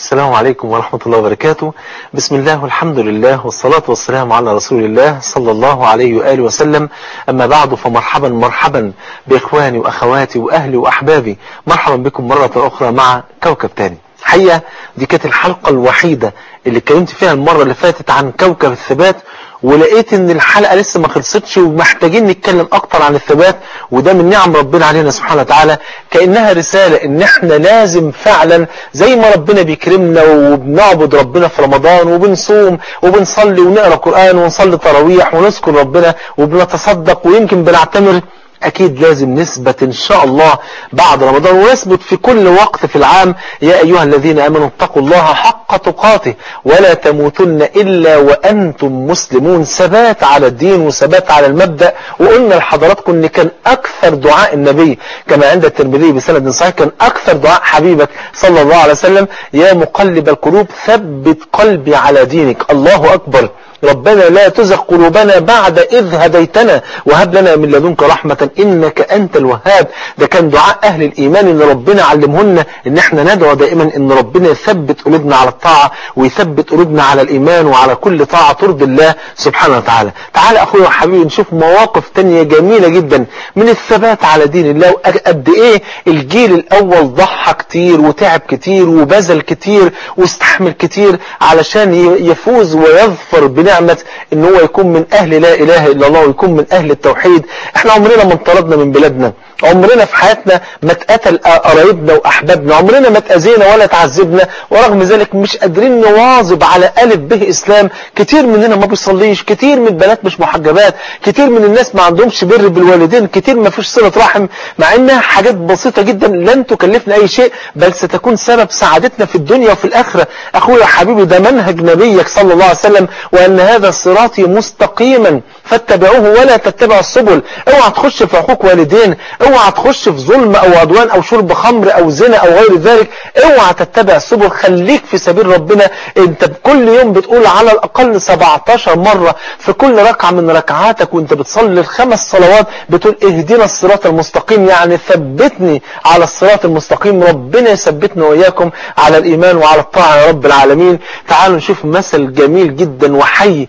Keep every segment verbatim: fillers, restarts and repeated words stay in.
السلام عليكم ورحمة الله وبركاته. بسم الله والحمد لله والصلاة والسلام على رسول الله صلى الله عليه وآله وسلم. أما بعد، فمرحبا مرحبا بإخواني وأخواتي وأهلي وأحبابي، مرحبا بكم مرة أخرى مع كوكب تاني. حقيقة دي كانت الحلقة الوحيدة اللي اتكلمت فيها المرة اللي فاتت عن كوكب الثبات، ولقيت ان الحلقة لسه ما خلصتش ومحتاجين نتكلم اكتر عن الثبات، وده من نعم ربنا علينا سبحانه وتعالى، كأنها رسالة ان احنا لازم فعلا زي ما ربنا بيكرمنا وبنعبد ربنا في رمضان وبنصوم وبنصلي ونقرأ قرآن ونصلي تراويح ونذكر ربنا وبنتصدق ويمكن بنعتمر، أكيد لازم نثبت إن شاء الله بعد رمضان، ونثبت في كل وقت في العام. يا أيها الذين آمنوا اتقوا الله حق تقاته ولا تموتن إلا وأنتم مسلمون. ثبات على الدين وثبات على المبدأ. وقلنا لحضراتكم إن كان أكثر دعاء النبي كما عند الترمذي بسند صحيح، كان أكثر دعاء حبيبك صلى الله عليه وسلم: يا مقلب القلوب ثبت قلبي على دينك. الله أكبر. ربنا لا تزغ قلوبنا بعد إذ هديتنا وهب لنا من لدنك رحمة إنك أنت الوهاب. ده كان دعاء أهل الإيمان إن ربنا علمهن إن احنا ندعو دائما إن ربنا يثبت قلوبنا على الطاعة ويثبت قلوبنا على الإيمان وعلى كل طاعة ترضي الله سبحانه وتعالى. تعال أخويا وحبيبي نشوف مواقف تانية جميلة جدا من الثبات على دين الله، قد إيه الجيل الأول ضحى كتير وتعب كتير وبذل كتير واستحمل كتير علشان يفوز ويظفر بنا نعمة ان هو يكون من اهل لا اله الا الله ويكون من اهل التوحيد. احنا عمرنا ما انطردنا من بلادنا، عمرنا في حياتنا ما اتقتل قرايبنا واحبابنا، عمرنا ما اتأذينا ولا تعذبنا، ورغم ذلك مش قادرين نواظب على الف به اسلام. كتير مننا ما بيصليش، كتير من البنات مش محجبات، كتير من الناس ما عندهمش بر بالوالدين، كتير ما فيش صلة رحم، مع انها حاجات بسيطة جدا لن تكلفنا اي شيء بل ستكون سبب سعادتنا في الدنيا وفي الاخرة. اخويا حبيبي ده منهج نبيك صلى الله عليه وسلم: وان هذا صراطي مستقيما فاتبعوه ولا تتبعوا السبل. اوعى تخش في حقوق والدين، اوعى تخش في ظلم او عدوان او شرب خمر او زنا او غير ذلك، اوعى تتبع السبل، خليك في سبيل ربنا. انت كل يوم بتقول على الاقل سبعتاشر مرة في كل ركعة من ركعاتك وانت بتصلي الخمس صلوات بتقول اهدنا الصراط المستقيم، يعني ثبتني على الصراط المستقيم. ربنا يثبتنا واياكم على الايمان وعلى الطاعة يا رب العالمين. تعالوا نشوف مثل جميل جدا وحي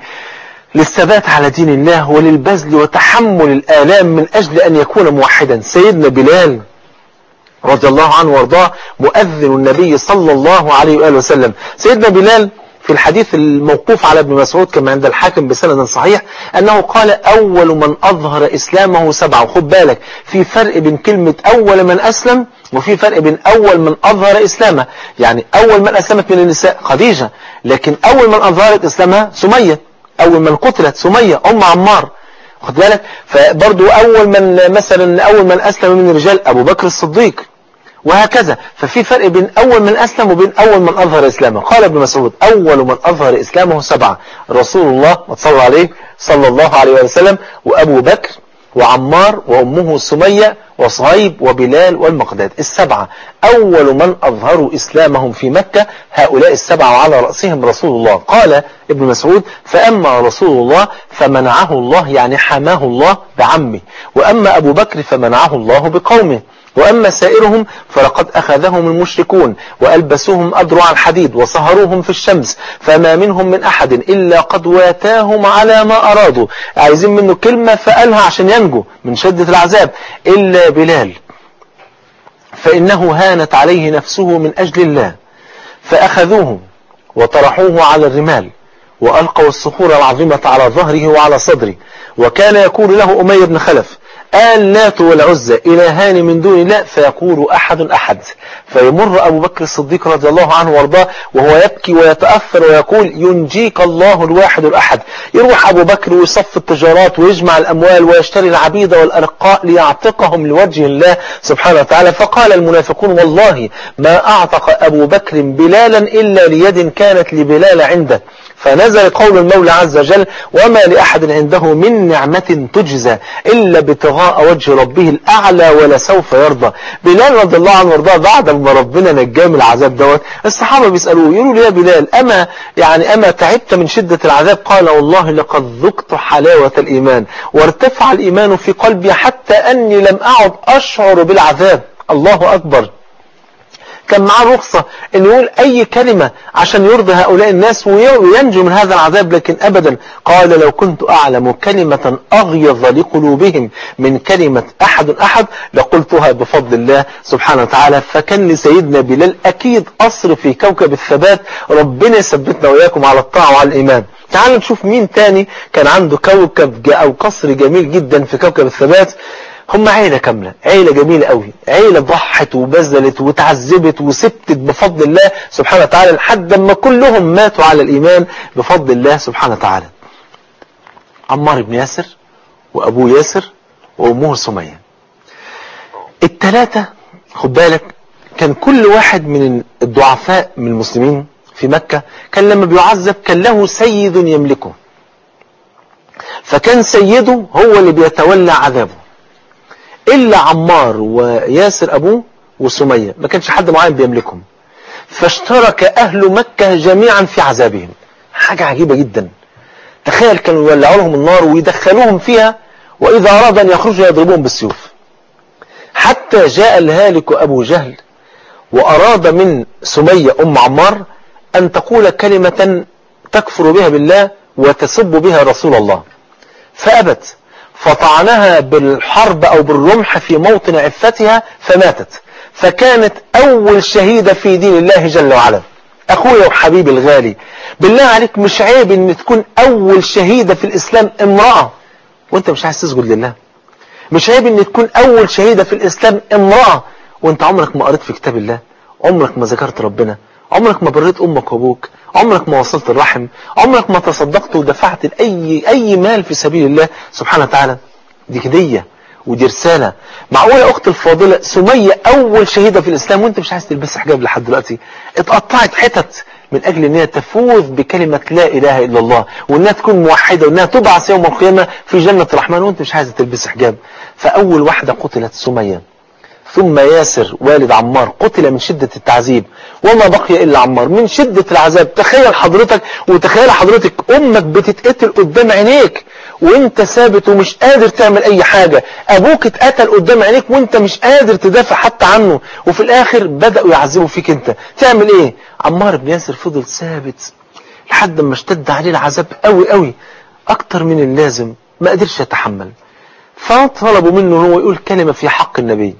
للثبات على دين الله وللبذل وتحمل الآلام من أجل أن يكون موحدا. سيدنا بلال رضي الله عنه وارضاه مؤذن النبي صلى الله عليه وآله وسلم. سيدنا بلال في الحديث الموقوف على ابن مسعود كما عند الحاكم بسند صحيح أنه قال: أول من أظهر إسلامه سبعة. خد بالك في فرق بين كلمة أول من أسلم وفي فرق بين أول من أظهر إسلامه. يعني أول من أسلمت من النساء خديجة، لكن أول من أظهرت إسلامها سمية، أول من قتلت سمية أم عمار، خد بالك. فبرضو أول من مثلا أول من أسلم من الرجال أبو بكر الصديق، وهكذا. ففي فرق بين أول من أسلم وبين أول من أظهر إسلامه. قال ابن مسعود: أول من أظهر إسلامه سبعة: رسول الله وصلى عليه صلى الله عليه وسلم، وأبو بكر وعمار وأمه سمية وصهيب وبلال والمقداد. السبعة أول من أظهروا إسلامهم في مكة هؤلاء السبعة وعلى رأسهم رسول الله. قال ابن مسعود: فأما رسول الله فمنعه الله، يعني حماه الله بعمه، وأما أبو بكر فمنعه الله بقومه، وأما سائرهم فلقد أخذهم المشركون وألبسوهم أدرع الحديد وصهروهم في الشمس، فما منهم من أحد إلا قد واتاهم على ما أرادوا. عايزين منه كلمة فقالها عشان ينجو من شدة العذاب: إلا بلال فإنه هانت عليه نفسه من أجل الله، فأخذوه وطرحوه على الرمال وألقوا الصخور العظيمة على ظهره وعلى صدره. وكان يقول له أمية بن خلف: اللات والعزى إلهان من دون الله، فيقول أحد أحد. فيمر أبو بكر الصديق رضي الله عنه وارضاه وهو يبكي ويتأثر ويقول: ينجيك الله الواحد الأحد. يروح أبو بكر ويصف التجارات ويجمع الأموال ويشتري العبيد والأرقاء ليعتقهم لوجه الله سبحانه وتعالى. فقال المنافقون: والله ما أعتق أبو بكر بلالا إلا ليد كانت لبلال عنده. فنزل قول المولى عز وجل: وما لأحد عنده من نعمة تجزى إلا ابتغاء وجه ربه الأعلى ولسوف يرضى. بلال رضي الله عنه وارضاه بعد ما ربنا نجاه من العذاب دوت، الصحابة بيسألوه يقولوا له: يا بلال أما يعني أما تعبت من شدة العذاب؟ قال: والله لقد ذقت حلاوة الإيمان وارتفع الإيمان في قلبي حتى أني لم أعد أشعر بالعذاب. الله أكبر. كان معاه رخصة ان يقول اي كلمة عشان يرضي هؤلاء الناس وينجو من هذا العذاب، لكن ابدا قال لو كنت اعلم كلمة اغيظ لقلوبهم من كلمة احد احد لقلتها بفضل الله سبحانه وتعالى. فكان لسيدنا بلال اكيد قصر في كوكب الثبات، ربنا يثبتنا وإياكم على الطاعة وعلى الإيمان. تعالوا نشوف مين تاني كان عنده كوكب أو قصر جميل جدا في كوكب الثبات. هم عيلة كاملة، عيلة جميلة قوي، عيلة ضحت وبذلت وتعذبت وسبتت بفضل الله سبحانه وتعالى لحد ما كلهم ماتوا على الإيمان بفضل الله سبحانه وتعالى. عمار بن ياسر وأبوه ياسر وأمه سمية، الثلاثة خد بالك كان كل واحد من الضعفاء من المسلمين في مكة كان لما بيعذب كان له سيد يملكه، فكان سيده هو اللي بيتولى عذابه، إلا عمار وياسر أبوه وسمية ما كانش حد معين بيملكهم، فاشترك أهل مكة جميعا في عذابهم. حاجة عجيبة جدا، تخيل كانوا يولعوا لهم النار ويدخلوهم فيها، وإذا أراد أن يخرجوا يضربوهم بالسيوف، حتى جاء الهالك أبو جهل وأراد من سمية أم عمار أن تقول كلمة تكفر بها بالله وتسب بها رسول الله، فأبت، فطعنها بالحرب أو بالرمح في موطن عفتها فماتت، فكانت أول شهيدة في دين الله جل وعلا. أخويا وحبيبي الغالي، بالله عليك مش عيب أن تكون أول شهيدة في الإسلام امرأة وأنت مش عايز تسجد لله؟ مش عيب أن تكون أول شهيدة في الإسلام امرأة وأنت عمرك ما قريت في كتاب الله، عمرك ما ذكرت ربنا، عمرك ما بريت أمك وأبوك، عمرك ما وصلت الرحم، عمرك ما تصدقت ودفعت أي أي مال في سبيل الله سبحانه وتعالى؟ دي هدية ودي رسالة. معقولة أخت الفاضلة سمية أول شهيدة في الإسلام وأنت مش عايز تلبس حجاب لحد دلوقتي؟ اتقطعت حتت من أجل أنها تفوز بكلمة لا إله إلا الله، وأنها تكون موحدة، وأنها تبعث يوم القيامة في جنة الرحمن وأنت مش عايز تلبس حجاب. فأول واحدة قتلت سمية، ثم ياسر والد عمار قتل من شدة التعذيب، وما بقي إلا عمار من شدة العذاب. تخيل حضرتك وتخيل حضرتك أمك بتتقتل قدام عينيك وانت ثابت ومش قادر تعمل أي حاجة، أبوك اتقتل قدام عينيك وانت مش قادر تدافع حتى عنه، وفي الآخر بدأوا يعذبوا فيك انت، تعمل ايه؟ عمار بن ياسر فضل ثابت لحد ما اشتد عليه العذاب قوي قوي أكتر من اللازم، ما قدرش يتحمل، فطلبوا منه هو يقول كلمة في حق النبي،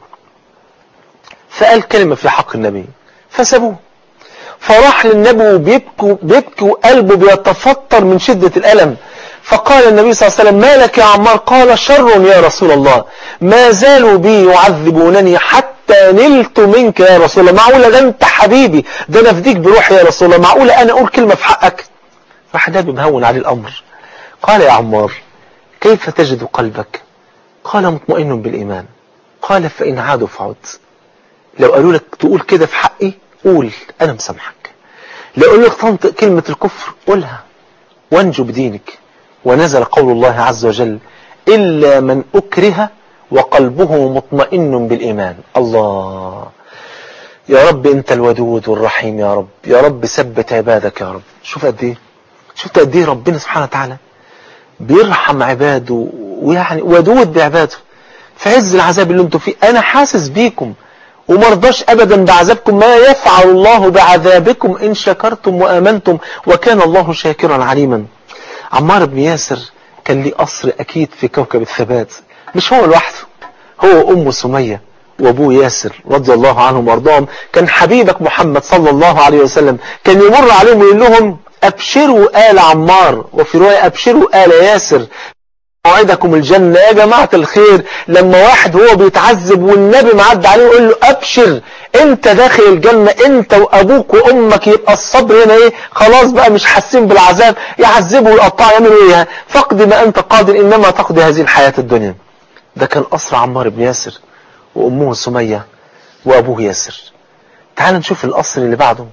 فقال كلمة في حق النبي فسابوه، فراح للنبي وبيبكي بيبكي وقلبه بيتفطر من شدة الألم، فقال النبي صلى الله عليه وسلم ما لك يا عمار؟ قال شر يا رسول الله، ما زالوا بي يعذبونني حتى نلت منك يا رسول الله. معقولة ده انت حبيبي، ده انا افديك بروحي يا رسول الله، معقولة انا اقول كلمة في حقك؟ راح النبي مهون عليه الامر، قال يا عمار كيف تجد قلبك؟ قال مطمئن بالإيمان. قال فإن عادوا فعد، لو قالوا لك تقول كده في حقي قول أنا مسامحك، لو قالوا لك تنطق كلمة الكفر قولها وانجو بدينك. ونزل قول الله عز وجل إلا من أكره وقلبه مطمئن بالإيمان. الله يا رب أنت الودود والرحيم يا رب، يا رب ثبت عبادك يا رب. شوف قد إيه، شفت قد إيه ربنا سبحانه وتعالى بيرحم عباده ويعني ودود بعباده في عز العذاب اللي انتوا فيه. أنا حاسس بيكم ومرضاش أبدا بعذابكم، ما يفعل الله بعذابكم إن شكرتم وآمنتم وكان الله شاكرا عليما. عمار بن ياسر كان ليه قصر أكيد في كوكب الثبات، مش هو لوحده، هو أم سمية وأبوه ياسر رضي الله عنهم وارضاهم. كان حبيبك محمد صلى الله عليه وسلم كان يمر عليهم ويقول لهم أبشروا آل عمار، وفي رواية أبشروا آل ياسر موعدكم الجنة. يا جماعة الخير، لما واحد هو بيتعذب والنبي معدى عليه ويقول له أبشر انت داخل الجنة انت وابوك وامك، يبقى الصبر هنا ايه؟ خلاص بقى مش حاسين بالعذاب، يعذبوا ويقطعوا يعملوا ايه؟ فقد ما انت قادر، انما تقضي هذه الحياة الدنيا. ده كان قصر عمار بن ياسر وامه سمية وابوه ياسر. تعال نشوف القصر اللي بعده،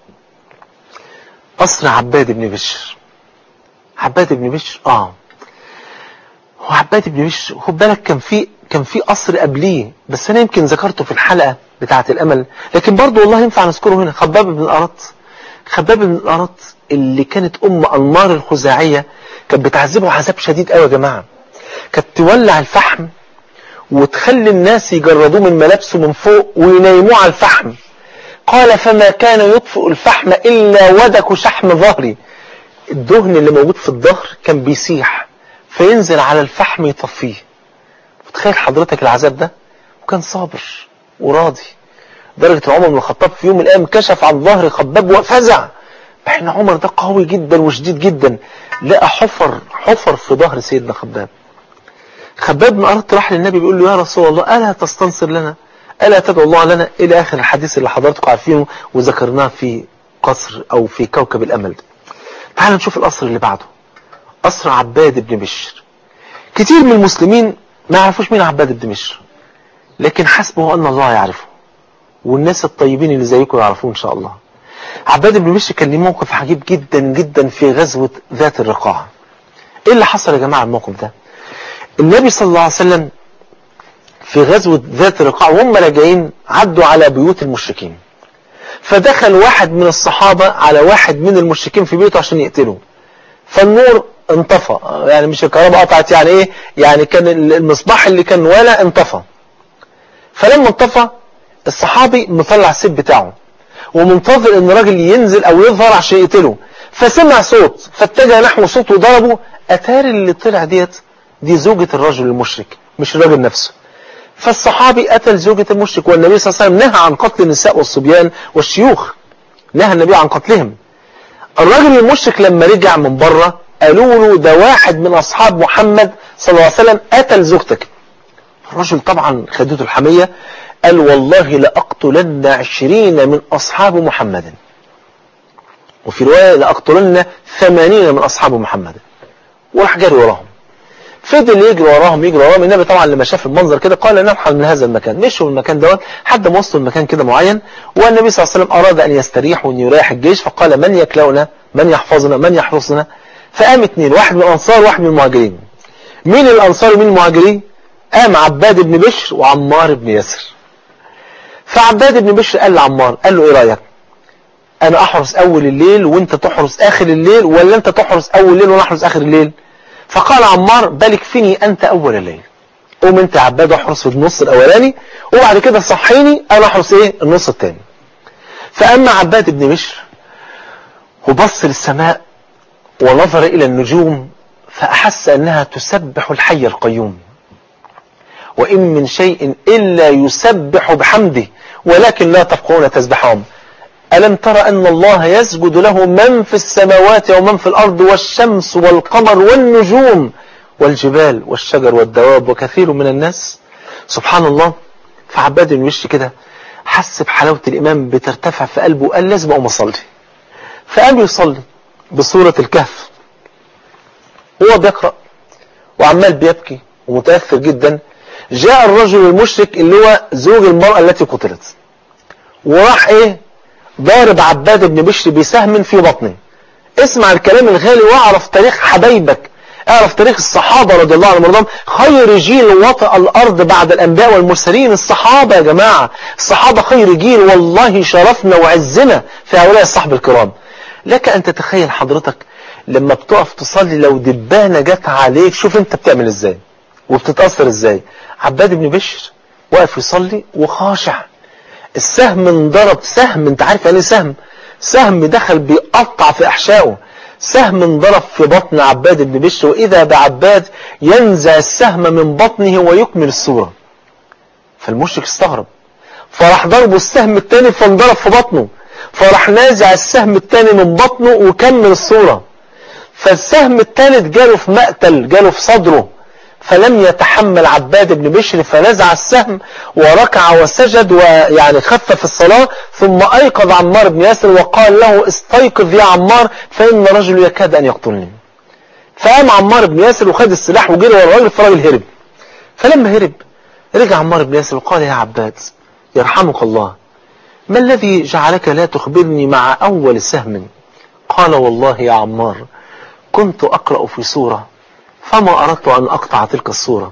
قصر عباد بن بشر. عباد بن بشر اه وعباد بن بشر خد بالك كان في كان في قصر قبليه، بس انا يمكن ذكرته في الحلقة بتاعة الامل، لكن برضو والله ينفع نذكره هنا. خباب بن الأرط، خباب بن الأرط اللي كانت ام انمار الخزاعية كانت بتعذبه عذاب شديد قوي يا جماعة. كانت تولع الفحم وتخلي الناس يجردوه من ملابسه من فوق وينيموه على الفحم. قال فما كان يطفئ الفحم إلا ودك شحم ظهري. الدهن اللي موجود في الظهر كان بيسيح فينزل على الفحم يطفيه. متخيل حضرتك العذاب ده؟ وكان صابر وراضي، درجة عمر بن الخطاب في يوم من الأيام كشف عن ظهر خباب وفزع، احنا عمر ده قوي جدا وشديد جدا، لقى حفر حفر في ظهر سيدنا خباب. خباب بن أرط راح للنبي بيقول له يا رسول الله ألا تستنصر لنا، ألا تدعو الله لنا، إلى آخر الحديث اللي حضرتك عارفينه وذكرناه في قصر أو في كوكب الأمل. تعال نشوف القصر اللي بعده، قصر عباد بن بشر. كتير من المسلمين ما يعرفوش مين عباد بن بشر، لكن حسبه أن الله يعرفه، والناس الطيبين اللي زيكم يعرفوه إن شاء الله. عباد بن بشر كان له موقف عجيب جدا جدا في غزوة ذات الرقاع. إيه اللي حصل يا جماعة الموقف ده؟ النبي صلى الله عليه وسلم في غزوة ذات الرقاع وهم راجعين عدوا على بيوت المشركين، فدخل واحد من الصحابة على واحد من المشركين في بيته عشان يقتله، فالنور انطفى، يعني مش الكهرباء قطعت، يعني ايه، يعني كان المصباح اللي كان ولا انطفى. فلما انطفى الصحابي مطلع السيف بتاعه ومنتظر ان الراجل ينزل او يظهر عشان يقتله، فسمع صوت فاتجه نحو صوته وضربه. اتاري اللي طلع ديت دي زوجة الرجل المشرك مش الراجل نفسه. فالصحابي قتل زوجة المشرك، والنبي صلى الله عليه وسلم نهى عن قتل النساء والصبيان والشيوخ، نهى النبي عن قتلهم. الراجل المشرك لما رجع من بره قالوا له ده واحد من أصحاب محمد صلى الله عليه وسلم قتل زوجتك. الرجل طبعا خدته الحمية، قال والله لأقتلن عشرين من أصحاب محمد، وفي رواية لأقتلن ثمانين من أصحاب محمد، وراح جاري وراهم. فضل يجري وراهم يجري وراهم. النبي طبعا لما شاف المنظر كده قال نرحل من هذا المكان. مشوا من المكان دوت حد ما وصلوا المكان كده معين، والنبي صلى الله عليه وسلم أراد أن يستريح وأن يريح الجيش، فقال من يكلونا، من يحفظنا، من يحرسنا؟ فقام اثنين، واحد من الأنصار وواحد من المهاجرين. مين الأنصار ومين المهاجرين؟ قام عباد بن بشر وعمار بن ياسر. فعباد بن بشر قال لعمار، قال له ايه رأيك، انا احرس اول الليل وانت تحرس اخر الليل، ولا انت تحرس اول الليل وانا احرس اخر الليل؟ فقال عمار بل اكفني انت اول الليل، قوم انت يا عباد احرس في النص الاولاني وبعد كده صحيني انا احرس ايه النص الثاني. فاما عباد بن بشر وبص للسماء ونظر الى النجوم فاحس انها تسبح الحي القيوم، وإن من شيء إلا يسبح بحمده ولكن لا تفقهون تسبحهم. ألم ترى أن الله يسجد له من في السماوات ومن في الأرض والشمس والقمر والنجوم والجبال والشجر والدواب وكثير من الناس. سبحان الله. فعباد بن بشر كده حس بحلاوة الإيمان بترتفع في قلبه وقال لازم أقوم أصلي. فقام يصلي بسورة الكهف هو بيقرأ وعمال بيبكي ومتأثر جدا. جاء الرجل المشرك اللي هو زوج المرأة التي قتلت، وراح ايه ضارب عباد بن بشر بسهم في بطنه. اسمع الكلام الغالي واعرف تاريخ حبايبك، اعرف تاريخ الصحابة رضي الله عنهم وارضاهم، خير جيل وطأ الارض بعد الانبياء والمرسلين الصحابة يا جماعة. الصحابة خير جيل، والله شرفنا وعزنا في هؤلاء الصحابة الكرام. لك ان تتخيل حضرتك لما بتقف تصلي لو دبانة جت عليك، شوف انت بتعمل ازاي وبتتأثر ازاي. عباد بن بشر واقف يصلي وخاشع، السهم انضرب، سهم انت عارف يعني سهم، سهم دخل بيقطع في احشائه، سهم انضرب في بطن عباد بن بشر، واذا بعباد ينزع السهم من بطنه ويكمل الصورة. فالمشرك استغرب فراح ضربه السهم الثاني فانضرب في بطنه، فراح نازع السهم الثاني من بطنه وكمل الصورة. فالسهم الثالث جاله في مقتل، جاله في صدره، فلم يتحمل عباد بن بشر فنزع السهم وركع وسجد ويعني خفف الصلاة، ثم أيقظ عمار بن ياسر وقال له استيقظ يا عمار فإن رجل يكاد أن يقتلني. فقام عمار بن ياسر وخد السلاح وجري ورا الراجل، فالراجل هرب. فلما هرب رجع عمار بن ياسر وقال يا عباد يرحمك الله، ما الذي جعلك لا تخبرني مع أول سهم؟ قال والله يا عمار كنت أقرأ في سورة فما أردت أن أقطع تلك الصورة،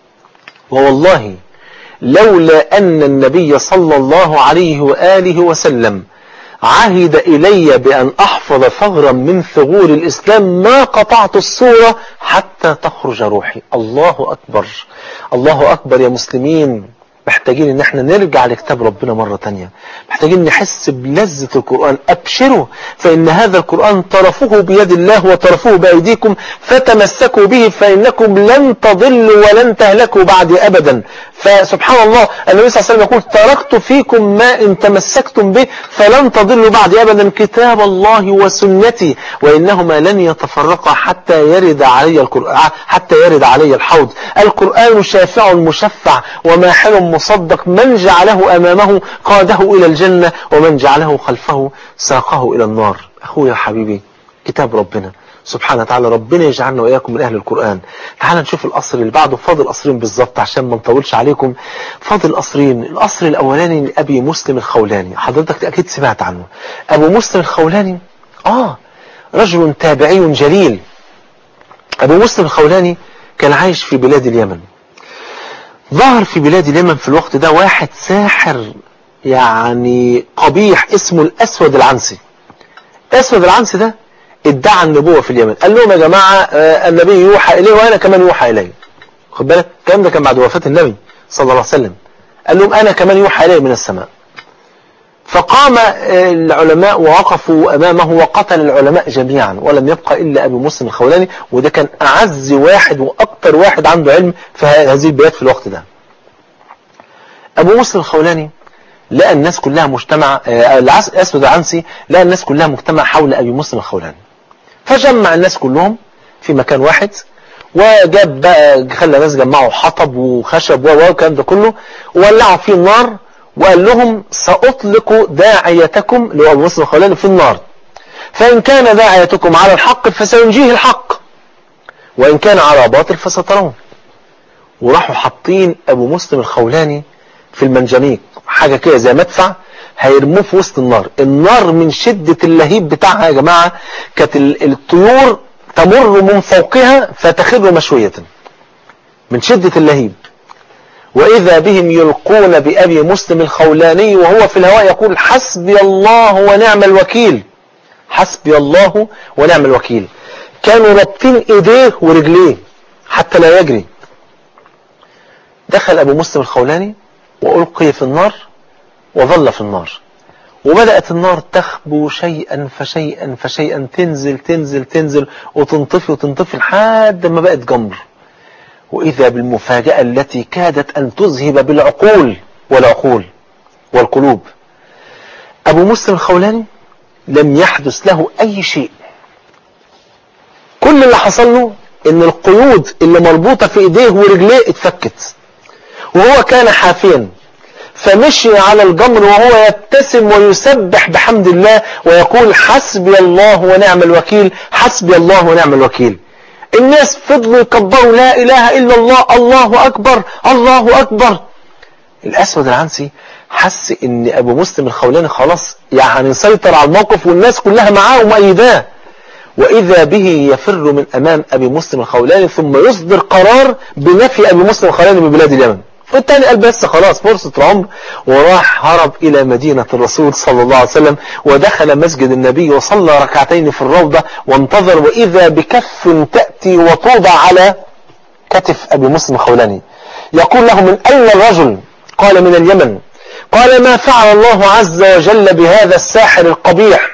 ووالله لولا أن النبي صلى الله عليه وآله وسلم عهد إلي بأن أحفظ ثغرا من ثغور الإسلام ما قطعت الصورة حتى تخرج روحي. الله أكبر، الله أكبر يا مسلمين. محتاجين ان احنا نرجع لكتاب ربنا مرة تانية، محتاجين نحس بلذة القرآن. ابشروا فان هذا القرآن طرفه بيد الله وطرفه بايديكم، فتمسكوا به فانكم لن تضلوا ولن تهلكوا بعد ابدا. فسبحان الله النبي صلى الله عليه وسلم يقول تركت فيكم ما ان تمسكتم به فلن تضلوا بعد ابدا، كتاب الله وسنتي، وانهما لن يتفرقا حتى يرد علي القرآن حتى يرد علي الحوض. القرآن شافع مشفع وماحل مصدق، من جعله امامه قاده الى الجنة ومن جعله خلفه ساقه الى النار. اخويا حبيبي كتاب ربنا سبحانه وتعالى، ربنا يجعلنا وإياكم من أهل القرآن. تعال نشوف القصر اللي بعده، فاضل قصرين بالظبط عشان ما نطولش عليكم. فاضل قصرين. القصر الأولاني لأبي مسلم الخولاني، حضرتك أكيد سمعت عنه. أبو مسلم الخولاني آه رجل تابعي جليل. أبو مسلم الخولاني كان عايش في بلاد اليمن. ظهر في بلاد اليمن في الوقت ده واحد ساحر يعني قبيح اسمه الأسود العنسي. الأسود العنسي ده ادعى النبوة في اليمن، قال لهم يا جماعة النبي يوحى إليه وأنا كمان يوحى إليه. خد بالك الكلام ده كان بعد وفاة النبي صلى الله عليه وسلم. قال لهم أنا كمان يوحى إليه من السماء. فقام العلماء ووقفوا أمامه وقتل العلماء جميعا، ولم يبقى إلا أبو مسلم الخولاني، وده كان أعز واحد وأكثر واحد عنده علم في هذه البلاد في الوقت ده. أبو مسلم الخولاني لقى الناس كلها مجتمع، الأسود العنسي لقى الناس كلها مجتمع حول أبي مسلم الخولاني، فجمع الناس كلهم في مكان واحد، وجاب بقى خلى الناس جمعوا حطب وخشب والكلام ده كله، وولعوا فيه النار، وقال لهم سأطلق داعيتكم لأبو مسلم الخولاني في النار، فإن كان داعيتكم على الحق فسينجيه الحق، وإن كان على باطل فسترون. وراحوا حاطين أبو مسلم الخولاني في المنجنيق، حاجة كده زي مدفع، هيرموه في وسط النار. النار من شدة اللهيب بتاعها يا جماعة كانت الطيور تمر من فوقها فتخر مشوية من شدة اللهيب. وإذا بهم يلقون بأبي مسلم الخولاني وهو في الهواء يقول حسبي الله ونعم الوكيل، حسبي الله ونعم الوكيل. كانوا رابطين ايديه ورجليه حتى لا يجري. دخل أبو مسلم الخولاني وألقي في النار وظل في النار، وبدأت النار تخبو شيئا فشيئا فشيئا، تنزل تنزل تنزل وتنطفي وتنطفي لحد ما بقت جمر. وإذا بالمفاجأة التي كادت أن تذهب بالعقول والعقول والقلوب، أبو مسلم الخولاني لم يحدث له أي شيء. كل اللي حصل له إن القيود اللي مربوطة في إيديه ورجليه اتفكت، وهو كان حافيا، فمشي على الجمر وهو يبتسم ويسبح بحمد الله ويقول حسبي الله ونعم الوكيل، حسبي الله ونعم الوكيل. الناس فضلوا يكبروا لا إله إلا الله، الله أكبر الله أكبر. الأسود العنسي حس إن أبو مسلم الخولاني خلاص يعني سيطر على الموقف والناس كلها معاه ومؤيداه، وإذا به يفر من أمام أبي مسلم الخولاني ثم يصدر قرار بنفي أبي مسلم الخولاني من بلاد اليمن. والتاني قال بس خلاص فرصة عمر، وراح هرب إلى مدينة الرسول صلى الله عليه وسلم، ودخل مسجد النبي وصلى ركعتين في الروضة وانتظر، وإذا بكف تأتي وتوضع على كتف أبي مسلم الخولاني. يقول له من أين الرجل؟ قال من اليمن. قال ما فعل الله عز وجل بهذا الساحر القبيح؟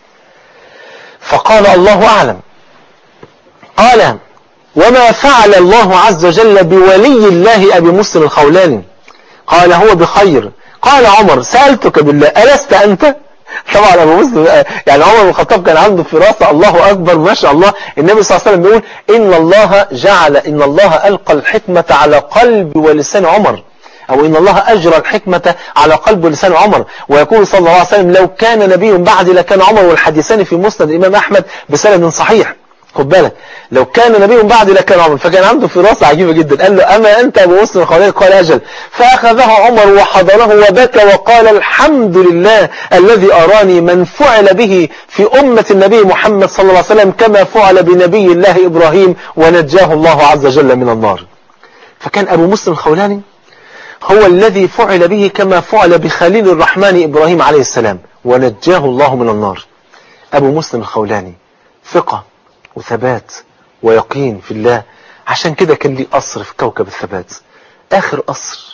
فقال الله أعلم. قال وما فعل الله عز وجل بولي الله أبي مسلم الخولاني؟ قال هو بخير. قال عمر سألتك بالله ألست أنت؟ طبعا أبو مسلم يعني عمر بن الخطاب كان عنده فراسة الله أكبر ما شاء الله. النبي صلى الله عليه وسلم بيقول إن الله جعل إن الله ألقى الحكمة على قلب ولسان عمر، أو إن الله أجرى الحكمة على قلب ولسان عمر. ويقول صلى الله عليه وسلم لو كان نبي بعد لكان عمر، والحديثان في مسند الإمام أحمد بسند صحيح. خد بالك لو كان نبي بعد لكان عمر. فكان عنده فراسة عجيبة جدا. قال له أما أنت أبو مسلم الخولاني؟ قال أجل. فأخذه عمر وحضنه وبكى وقال الحمد لله الذي أراني من فعل به في أمة النبي محمد صلى الله عليه وسلم كما فعل بنبي الله إبراهيم ونجاه الله عز وجل من النار. فكان أبو مسلم الخولاني هو الذي فعل به كما فعل بخليل الرحمن إبراهيم عليه السلام ونجاه الله من النار. أبو مسلم الخولاني ثقة وثبات ويقين في الله، عشان كده كان لي قصر في كوكب الثبات. آخر قصر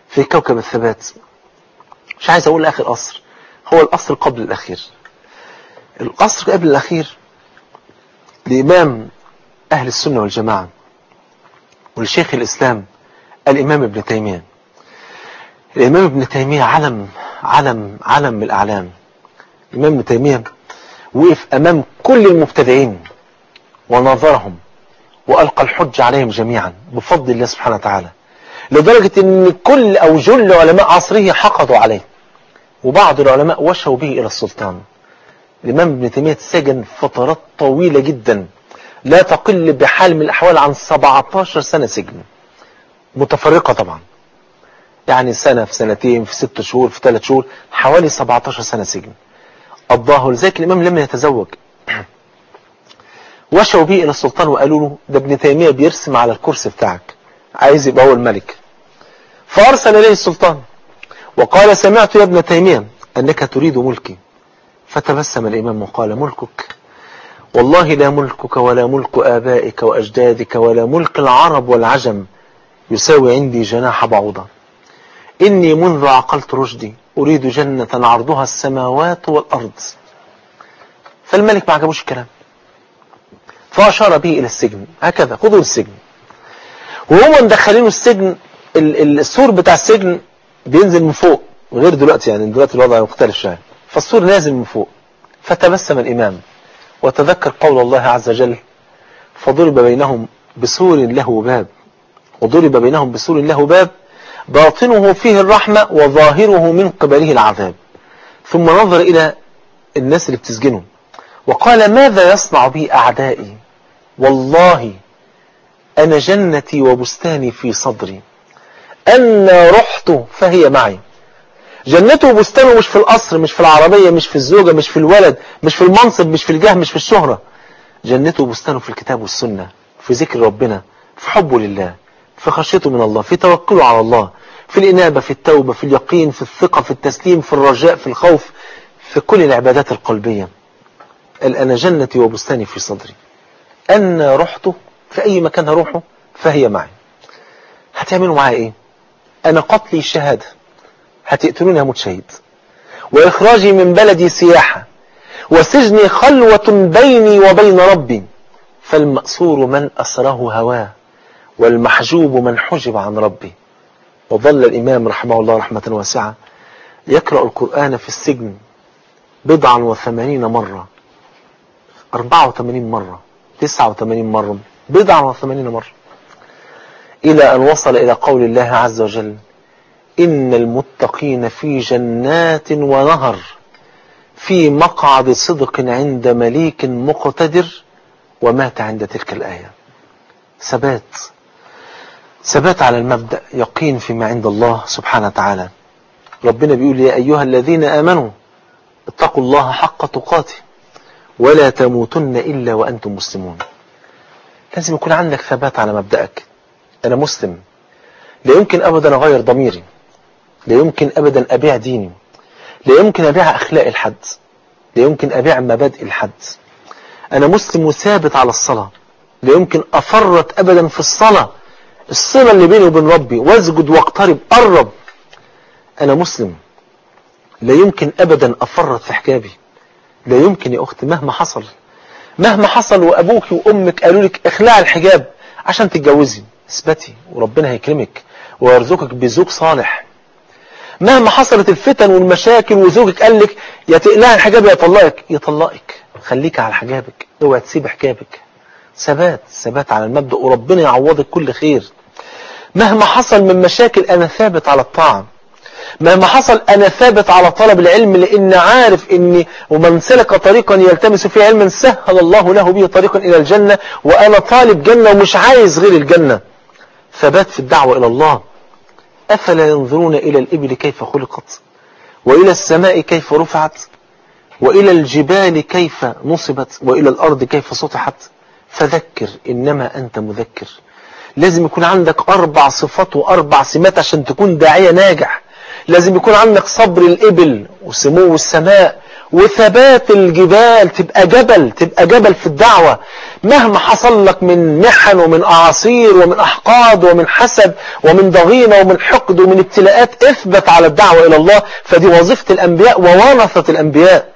في كوكب الثبات. مش عايز أقول آخر قصر، هو القصر قبل الأخير. القصر قبل الأخير لإمام أهل السنة والجماعة ولشيخ الإسلام الإمام ابن تيمية. الإمام ابن تيمية علم علم علم من الأعلام. الإمام ابن تيمية وقف أمام كل المبتدعين وناظرهم وألقى الحج عليهم جميعا بفضل الله سبحانه وتعالى، لدرجة أن كل أو جل علماء عصره حقدوا عليه، وبعض العلماء وشوا به إلى السلطان. الإمام ابن تيمية سجن فترات طويلة جدا لا تقل بحال من الأحوال عن سبعتاشر سنة سجن متفرقة طبعا، يعني سنة في سنتين في ست شهور في ثلاث شهور، حوالي سبعتاشر سنة سجن قضاه. لذلك الإمام لم يتزوج. وشوا به إلى السلطان وقالوا له ده ابن تيمية بيرسم على الكرسي بتاعك، عايز يبقى هو الملك. فأرسل إليه السلطان وقال سمعت يا ابن تيمية أنك تريد ملكي. فتبسم الإمام وقال ملكك؟ والله لا ملكك ولا ملك آبائك وأجدادك ولا ملك العرب والعجم يساوي عندي جناح بعوضة. إني منذ عقلت رشدي أريد جنة عرضها السماوات والأرض. فالملك ما عجبوش الكلام، فأشار به إلى السجن، هكذا خذوا السجن. وهم مدخلينه السجن، السور بتاع السجن بينزل من فوق غير دلوقتي، يعني دلوقتي الوضع مختلف شوية، فالسور نازل من فوق. فتبسم الإمام وتذكر قول الله عز وجل فضرب بينهم بسور له باب وضرب بينهم بسور له باب باطنه فيه الرحمة وظاهره من قبله العذاب. ثم نظر إلى الناس اللي بتسجنه وقال ماذا يصنع بي أعدائي؟ والله أنا جنتي وبستاني في صدري، أنا رحت فهي معي. جنته وبستانه مش في القصر، مش في العربية، مش في الزوجة، مش في الولد، مش في المنصب، مش في الجاه، مش في الشهرة. جنته وبستانه في الكتاب والسنة، في ذكر ربنا، في حبه لله، في خشيته من الله، في توكله على الله، في الإنابة، في التوبة، في اليقين، في الثقة، في التسليم، في الرجاء، في الخوف، في كل العبادات القلبية. قال أنا جنتي وبستاني في صدري، أنا رحت في أي مكان هروحه فهي معي. هتعملوا معي إيه؟ أنا قتلي شهادة، هتقتلوني هموت شهيد، وإخراجي من بلدي سياحة، وسجني خلوة بيني وبين ربي، فالمأسور من أسره هواه والمحجوب من حجب عن ربي. وظل الإمام رحمه الله رحمة واسعة يقرأ القرآن في السجن بضعا وثمانين مرة، أربعة وثمانين مرة، تسعة وثمانين مرة، بضعا وثمانين مرة، إلى أن وصل إلى قول الله عز وجل إن المتقين في جنات ونهر في مقعد صدق عند مليك مقتدر. ومات عند تلك الآية. ثبات ثبات على المبدأ، يقين فيما عند الله سبحانه وتعالى. ربنا بيقول يا أيها الذين آمنوا اتقوا الله حق تقاته ولا تموتن إلا وأنتم مسلمون. لازم يكون عندك ثبات على مبدأك. أنا مسلم، لا يمكن أبدا أغير ضميري، لا يمكن أبدا أبيع ديني، لا يمكن أبيع أخلاق الحد، لا يمكن أبيع مبادئ الحد. أنا مسلم وثابت على الصلاة، لا يمكن أفرط أبدا في الصلاة، الصلة اللي بيني وبين ربي، واسجد واقترب قرب. أنا مسلم، لا يمكن أبدا أفرط في حجابي، لا يمكن يا أختي مهما حصل مهما حصل وأبوك وأمك قالوا لك اخلع الحجاب عشان تتجوزي، اثبتي وربنا هيكرمك ويرزقك بزوج صالح. مهما حصلت الفتن والمشاكل وزوجك قال لك يا تقلعي الحجاب يا يطلقك، يطلقك، خليك على حجابك، اوعى تسيب حجابك. ثبات ثبات على المبدأ وربنا يعوضك كل خير. مهما حصل من مشاكل أنا ثابت على الطاعة، مهما حصل أنا ثابت على طلب العلم، لأن عارف إني ومن سلك طريقا يلتمس فيه علما سهل الله له به طريقا إلى الجنة، وأنا طالب جنة ومش عايز غير الجنة. ثبات في الدعوة إلى الله. أفلا ينظرون إلى الإبل كيف خلقت وإلى السماء كيف رفعت وإلى الجبال كيف نصبت وإلى الأرض كيف سطحت. فذكر إنما أنت مذكر. لازم يكون عندك أربع صفات وأربع سمات عشان تكون داعية ناجح. لازم يكون عندك صبر الإبل وسمو السماء وثبات الجبال، تبقى جبل تبقى جبل في الدعوة. مهما حصل لك من محن ومن أعاصير ومن أحقاد ومن حسد ومن ضغينة ومن حقد ومن ابتلاءات، اثبت على الدعوة إلى الله. فدي وظيفة الأنبياء وورثة الأنبياء.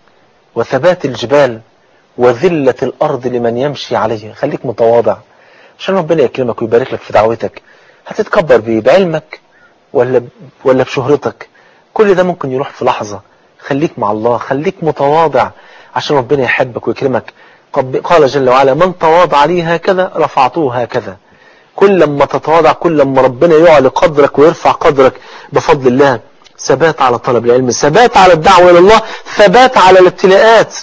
وثبات الجبال وذلة الأرض لمن يمشي عليها. خليك متواضع عشان ربنا يكرمك ويبارك لك في دعوتك. هتتكبر بيه؟ بعلمك ولا ولا بشهرتك؟ كل ده ممكن يروح في لحظة. خليك مع الله، خليك متواضع عشان ربنا يحبك ويكرمك. قال جل وعلا: من تواضع لي هكذا رفعته هكذا. كل ما تتواضع كل ما ربنا يعلي قدرك ويرفع قدرك بفضل الله. ثبات على طلب العلم، ثبات على الدعوة إلى الله، ثبات على الابتلاءات.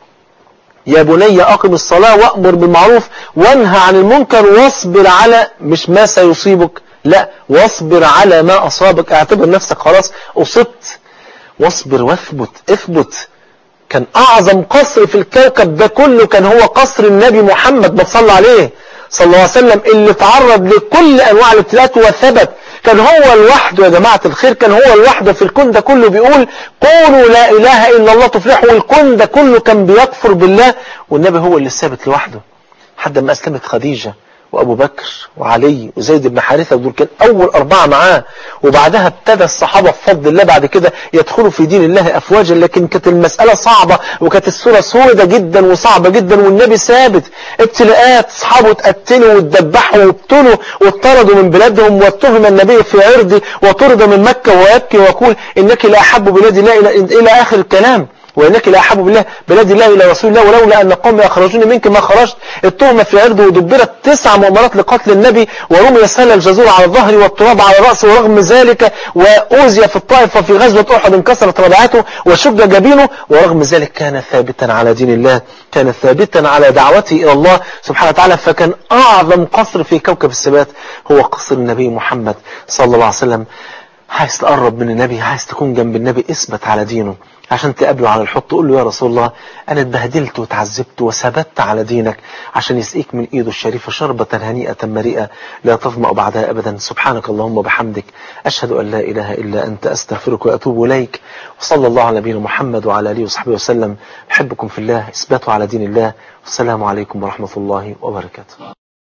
يا بني أقم الصلاة وأمر بالمعروف وانهى عن المنكر واصبر على مش ما سيصيبك، لا، واصبر على ما أصابك. اعتبر نفسك خلاص أصبت، واصبر واثبت. اثبت. كان أعظم قصر في الكوكب ده كله كان هو قصر النبي محمد ما صلى عليه صلى الله عليه وسلم، اللي تعرض لكل أنواع الابتلاءات وثبت. كان هو لوحده يا جماعة الخير، كان هو لوحده في الكون ده كله بيقول: قولوا لا إله إلا الله تفلحوا. والكون ده كله كان بيكفر بالله، والنبي هو اللي ثابت لوحده. حتى ما أسلمت خديجة وأبو بكر وعلي وزيد بن حارثة، ودول كان أول أربعة معاه. وبعدها ابتدى الصحابة بفضل الله بعد كده يدخلوا في دين الله أفواجا. لكن كانت المسألة صعبة وكانت الصورة سودة جدا وصعبة جدا، والنبي ثابت. ابتلاءات، أصحابه اتقتلوا واتذبحوا وابتلوا واطردوا من بلادهم، واتهم النبي في عرضه وطرد من مكة ويبكي ويقول: إنك لا أحب بلاد الله إلى آخر الكلام، وإنك لا أحب بالله بلاد الله إلى رسول الله، ولولا أن قومي أخرجوني منك ما خرجت. التهمة في عرضه ودبرت تسع مؤامرات لقتل النبي، ورمي سهل الجزور على الظهر والتراب على رأسه، ورغم ذلك وأوذي في الطائف وفي غزوة أحد انكسرت رباعته وشج جبينه، ورغم ذلك كان ثابتا على دين الله، كان ثابتا على دعوته إلى الله سبحانه وتعالى. فكان أعظم قصر في كوكب الثبات هو قصر النبي محمد صلى الله عليه وسلم. عايز تقرب من النبي، عايز تكون جنب النبي، اثبت على دينه عشان تقابله على الحوض تقول له: يا رسول الله أنا اتبهدلت وتعذبت وثبت على دينك، عشان يسقيك من إيده الشريفة شربة هنيئة مريئة لا تظمأ بعدها أبدا. سبحانك اللهم وبحمدك، أشهد أن لا إله إلا أنت، أستغفرك وأتوب إليك. وصلى الله على نبينا محمد وعلى آله وصحبه وسلم. أحبكم في الله، اثبتوا على دين الله. والسلام عليكم ورحمة الله وبركاته.